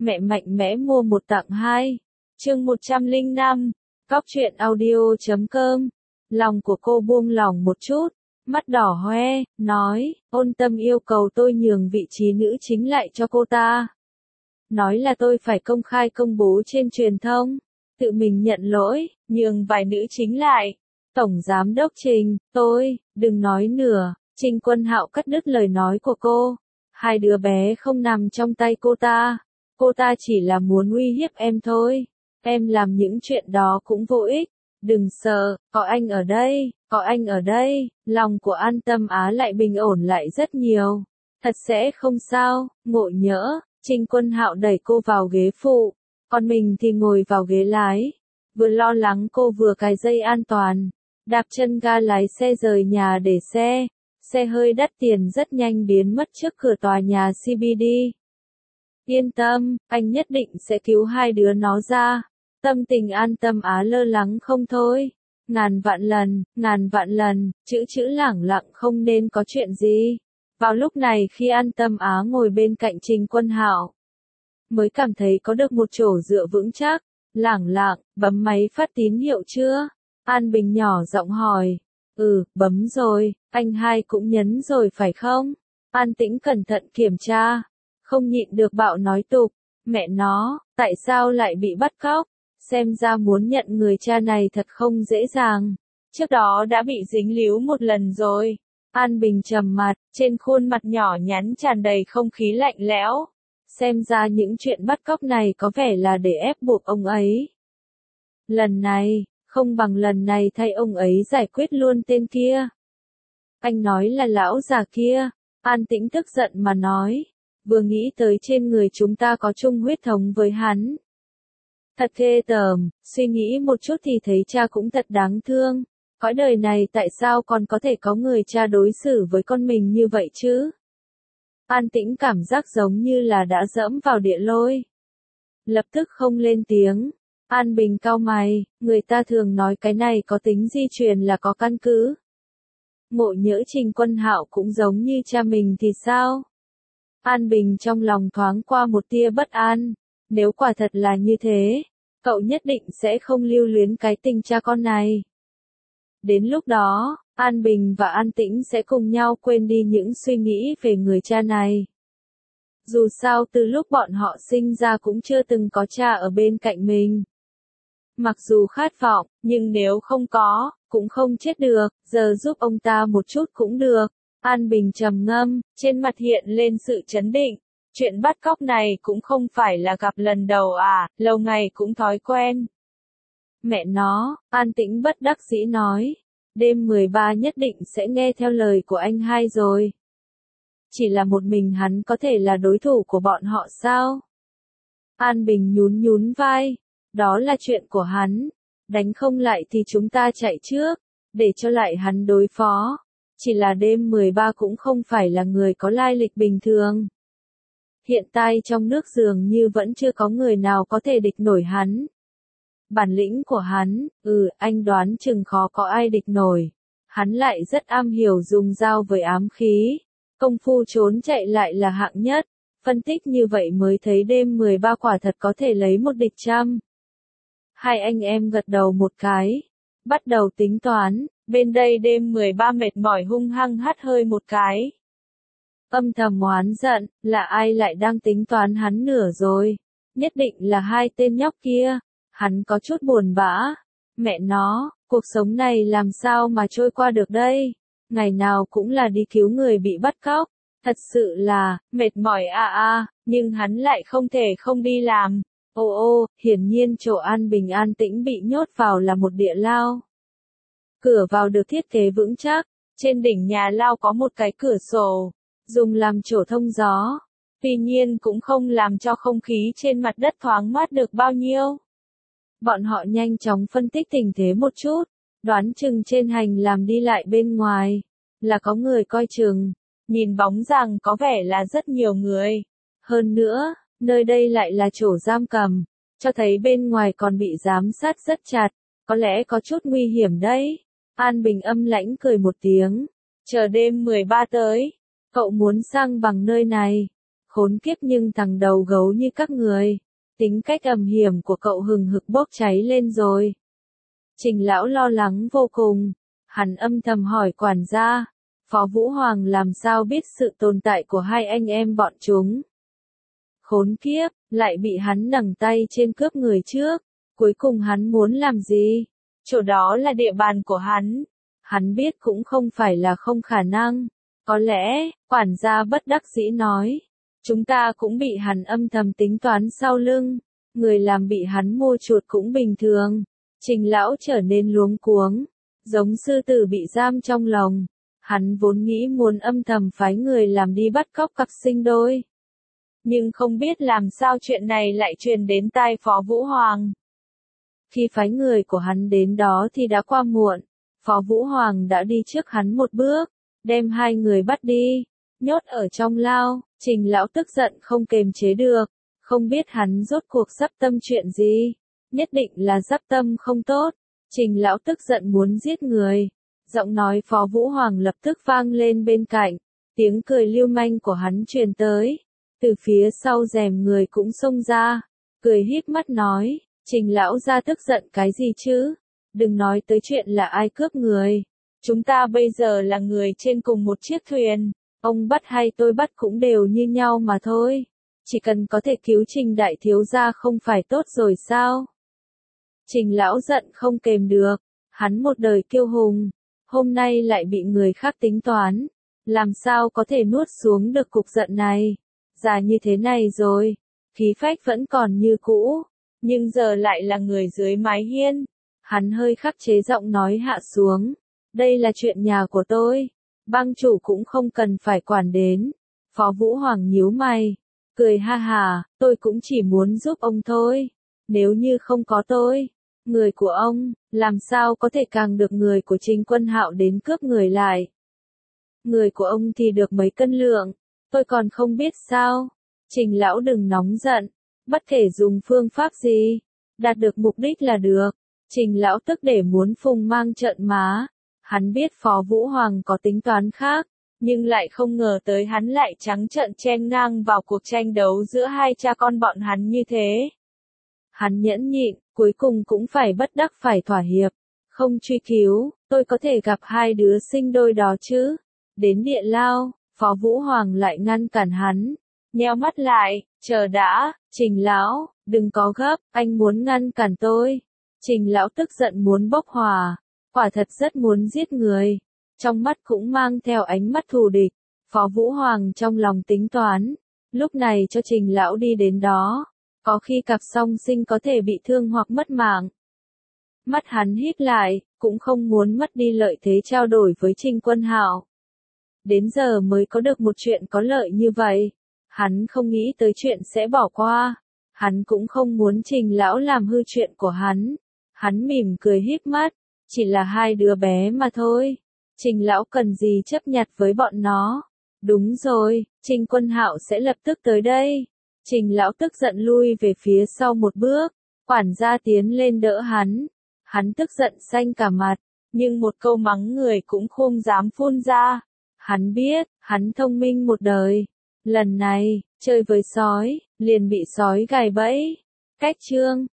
Mẹ mạnh mẽ mua một tặng hai. Chương 105. Góc truyện audio.com. Lòng của cô buông lỏng một chút, mắt đỏ hoe, nói, Ôn Tâm yêu cầu tôi nhường vị trí nữ chính lại cho cô ta. Nói là tôi phải công khai công bố trên truyền thông, tự mình nhận lỗi, nhường vài nữ chính lại. Tổng Giám đốc Trình, đừng nói nữa. Trình Quân Hạo cắt đứt lời nói của cô. Hai đứa bé không nằm trong tay cô ta chỉ là muốn uy hiếp em thôi. Em làm những chuyện đó cũng vô ích. Đừng sợ, có anh ở đây, lòng của An Tâm Á lại bình ổn lại rất nhiều. Thật sẽ không sao, ngộ nhỡ. Trình Quân Hạo đẩy cô vào ghế phụ, còn mình thì ngồi vào ghế lái. Vừa lo lắng cô vừa cài dây an toàn, đạp chân ga lái xe rời nhà để xe hơi đắt tiền rất nhanh biến mất trước cửa tòa nhà CBD. Yên tâm, anh nhất định sẽ cứu hai đứa nó ra. Tâm tình An Tâm Á lơ lắng không thôi. Ngàn vạn lần, chữ lẳng lặng không nên có chuyện gì. Vào lúc này khi An Tâm Á ngồi bên cạnh Trình Quân Hạo, mới cảm thấy có được một chỗ dựa vững chắc. Lẳng lặng, bấm máy phát tín hiệu chưa? An Bình nhỏ giọng hỏi. Bấm rồi, anh hai cũng nhấn rồi phải không? An Tĩnh cẩn thận kiểm tra, không nhịn được bạo nói tục. Mẹ nó, tại sao lại bị bắt cóc? Xem ra muốn nhận người cha này thật không dễ dàng. Trước đó đã bị dính líu một lần rồi. An Bình trầm mặt, trên khuôn mặt nhỏ nhắn tràn đầy không khí lạnh lẽo. Xem ra những chuyện bắt cóc này có vẻ là để ép buộc ông ấy. Lần này, không bằng lần này thay ông ấy giải quyết luôn tên kia. Anh nói là lão già kia. An Tĩnh tức giận mà nói. Vừa nghĩ tới trên người chúng ta có chung huyết thống với hắn. Thật ghê tởm, suy nghĩ một chút thì thấy cha cũng thật đáng thương. Cõi đời này tại sao còn có thể có người cha đối xử với con mình như vậy chứ? An Tĩnh cảm giác giống như là đã dẫm vào địa lôi. Lập tức không lên tiếng. An Bình cau mày, người ta thường nói cái này có tính di truyền là có căn cứ. Ngộ nhỡ Trình Quân Hạo cũng giống như cha mình thì sao? An Bình trong lòng thoáng qua một tia bất an. Nếu quả thật là như thế, cậu nhất định sẽ không lưu luyến cái tình cha con này. Đến lúc đó, An Bình và An Tĩnh sẽ cùng nhau quên đi những suy nghĩ về người cha này. Dù sao từ lúc bọn họ sinh ra cũng chưa từng có cha ở bên cạnh mình. Mặc dù khát vọng, nhưng nếu không có, cũng không chết được, giờ giúp ông ta một chút cũng được. An Bình trầm ngâm, trên mặt hiện lên sự chấn định. Chuyện bắt cóc này cũng không phải là gặp lần đầu à, lâu ngày cũng thói quen. Mẹ nó, An Tĩnh bất đắc dĩ nói. Đêm 13 nhất định sẽ nghe theo lời của anh hai rồi. Chỉ là một mình hắn có thể là đối thủ của bọn họ sao? An Bình nhún vai. Đó là chuyện của hắn. Đánh không lại thì chúng ta chạy trước, để cho lại hắn đối phó. Chỉ là đêm 13 cũng không phải là người có lai lịch bình thường. Hiện tại trong nước dường như vẫn chưa có người nào có thể địch nổi hắn. Bản lĩnh của hắn, anh đoán chừng khó có ai địch nổi. Hắn lại rất am hiểu dùng dao với ám khí. Công phu trốn chạy lại là hạng nhất. Phân tích như vậy mới thấy đêm 13 quả thật có thể lấy một địch trăm. Hai anh em gật đầu một cái. Bắt đầu tính toán, bên đây đêm 13 mệt mỏi hung hăng hắt hơi một cái. Âm thầm oán giận, là ai lại đang tính toán hắn nửa rồi? Nhất định là hai tên nhóc kia. Hắn có chút buồn bã. Mẹ nó, cuộc sống này làm sao mà trôi qua được đây? Ngày nào cũng là đi cứu người bị bắt cóc. Thật sự là, mệt mỏi nhưng hắn lại không thể không đi làm. Hiển nhiên chỗ An Bình an tĩnh bị nhốt vào là một địa lao. Cửa vào được thiết kế vững chắc. Trên đỉnh nhà lao có một cái cửa sổ, dùng làm chỗ thông gió. Tuy nhiên cũng không làm cho không khí trên mặt đất thoáng mát được bao nhiêu. Bọn họ nhanh chóng phân tích tình thế một chút, đoán chừng trên hành làm đi lại bên ngoài, là có người coi chừng, nhìn bóng rằng có vẻ là rất nhiều người. Hơn nữa, nơi đây lại là chỗ giam cầm, cho thấy bên ngoài còn bị giám sát rất chặt, có lẽ có chút nguy hiểm đấy. An Bình âm lãnh cười một tiếng, chờ đêm 13 tới, cậu muốn sang bằng nơi này. Khốn kiếp, nhưng thằng đầu gấu như các người, tính cách âm hiểm của cậu hừng hực bốc cháy lên rồi. Trình lão lo lắng vô cùng, hắn âm thầm hỏi quản gia, Phó Vũ Hoàng làm sao biết sự tồn tại của hai anh em bọn chúng. Khốn kiếp, lại bị hắn nằng tay trên cướp người trước, cuối cùng hắn muốn làm gì? Chỗ đó là địa bàn của hắn. Hắn biết cũng không phải là không khả năng. Có lẽ, quản gia bất đắc dĩ nói, chúng ta cũng bị hắn âm thầm tính toán sau lưng, người làm bị hắn mua chuột cũng bình thường. Trình lão trở nên luống cuống, giống sư tử bị giam trong lồng. Hắn vốn nghĩ muốn âm thầm phái người làm đi bắt cóc cặp sinh đôi. Nhưng không biết làm sao chuyện này lại truyền đến tai Phó Vũ Hoàng. Khi phái người của hắn đến đó thì đã qua muộn. Phó Vũ Hoàng đã đi trước hắn một bước, đem hai người bắt đi, nhốt ở trong lao. Trình lão tức giận không kềm chế được, không biết hắn rốt cuộc sắp tâm chuyện gì, nhất định là sắp tâm không tốt. Trình lão tức giận muốn giết người. Giọng nói Phó Vũ Hoàng lập tức vang lên bên cạnh, tiếng cười lưu manh của hắn truyền tới, từ phía sau rèm người cũng xông ra, cười híp mắt nói, Trình lão ra tức giận cái gì chứ, đừng nói tới chuyện là ai cướp người, chúng ta bây giờ là người trên cùng một chiếc thuyền, ông bắt hay tôi bắt cũng đều như nhau mà thôi, chỉ cần có thể cứu Trình đại thiếu gia không phải tốt rồi sao? Trình lão giận không kềm được, hắn một đời kiêu hùng, hôm nay lại bị người khác tính toán, làm sao có thể nuốt xuống được cục giận này, già như thế này rồi, khí phách vẫn còn như cũ, nhưng giờ lại là người dưới mái hiên, hắn hơi khắc chế giọng nói hạ xuống, đây là chuyện nhà của tôi, bang chủ cũng không cần phải quản đến. Phó Vũ Hoàng nhíu mày, cười ha hà, tôi cũng chỉ muốn giúp ông thôi, nếu như không có tôi, người của ông, làm sao có thể càng được người của Trình Quân Hạo đến cướp người lại. Người của ông thì được mấy cân lượng, tôi còn không biết sao. Trình lão đừng nóng giận, bất kể dùng phương pháp gì, đạt được mục đích là được. Trình lão tức để muốn phùng mang trợn má. Hắn biết Phó Vũ Hoàng có tính toán khác, nhưng lại không ngờ tới hắn lại trắng trợn chen ngang vào cuộc tranh đấu giữa hai cha con bọn hắn như thế. Hắn nhẫn nhịn, cuối cùng cũng phải bất đắc phải thỏa hiệp. Không truy cứu, tôi có thể gặp hai đứa sinh đôi đó chứ. Đến địa lao, Phó Vũ Hoàng lại ngăn cản hắn. Nheo mắt lại, chờ đã, Trình lão, đừng có gấp, anh muốn ngăn cản tôi. Trình lão tức giận muốn bốc hỏa, quả thật rất muốn giết người. Trong mắt cũng mang theo ánh mắt thù địch. Phó Vũ Hoàng trong lòng tính toán, lúc này cho Trình lão đi đến đó. Có khi cặp song sinh có thể bị thương hoặc mất mạng. Mắt hắn híp lại, cũng không muốn mất đi lợi thế trao đổi với Trình Quân Hạo. Đến giờ mới có được một chuyện có lợi như vậy. Hắn không nghĩ tới chuyện sẽ bỏ qua. Hắn cũng không muốn Trình lão làm hư chuyện của hắn. Hắn mỉm cười híp mắt, chỉ là hai đứa bé mà thôi. Trình lão cần gì chấp nhặt với bọn nó. Đúng rồi, Trình Quân Hạo sẽ lập tức tới đây. Trình lão tức giận lui về phía sau một bước, quản gia tiến lên đỡ hắn. Hắn tức giận xanh cả mặt, nhưng một câu mắng người cũng không dám phun ra. Hắn biết, hắn thông minh một đời. Lần này, chơi với sói, liền bị sói gài bẫy. Cách chương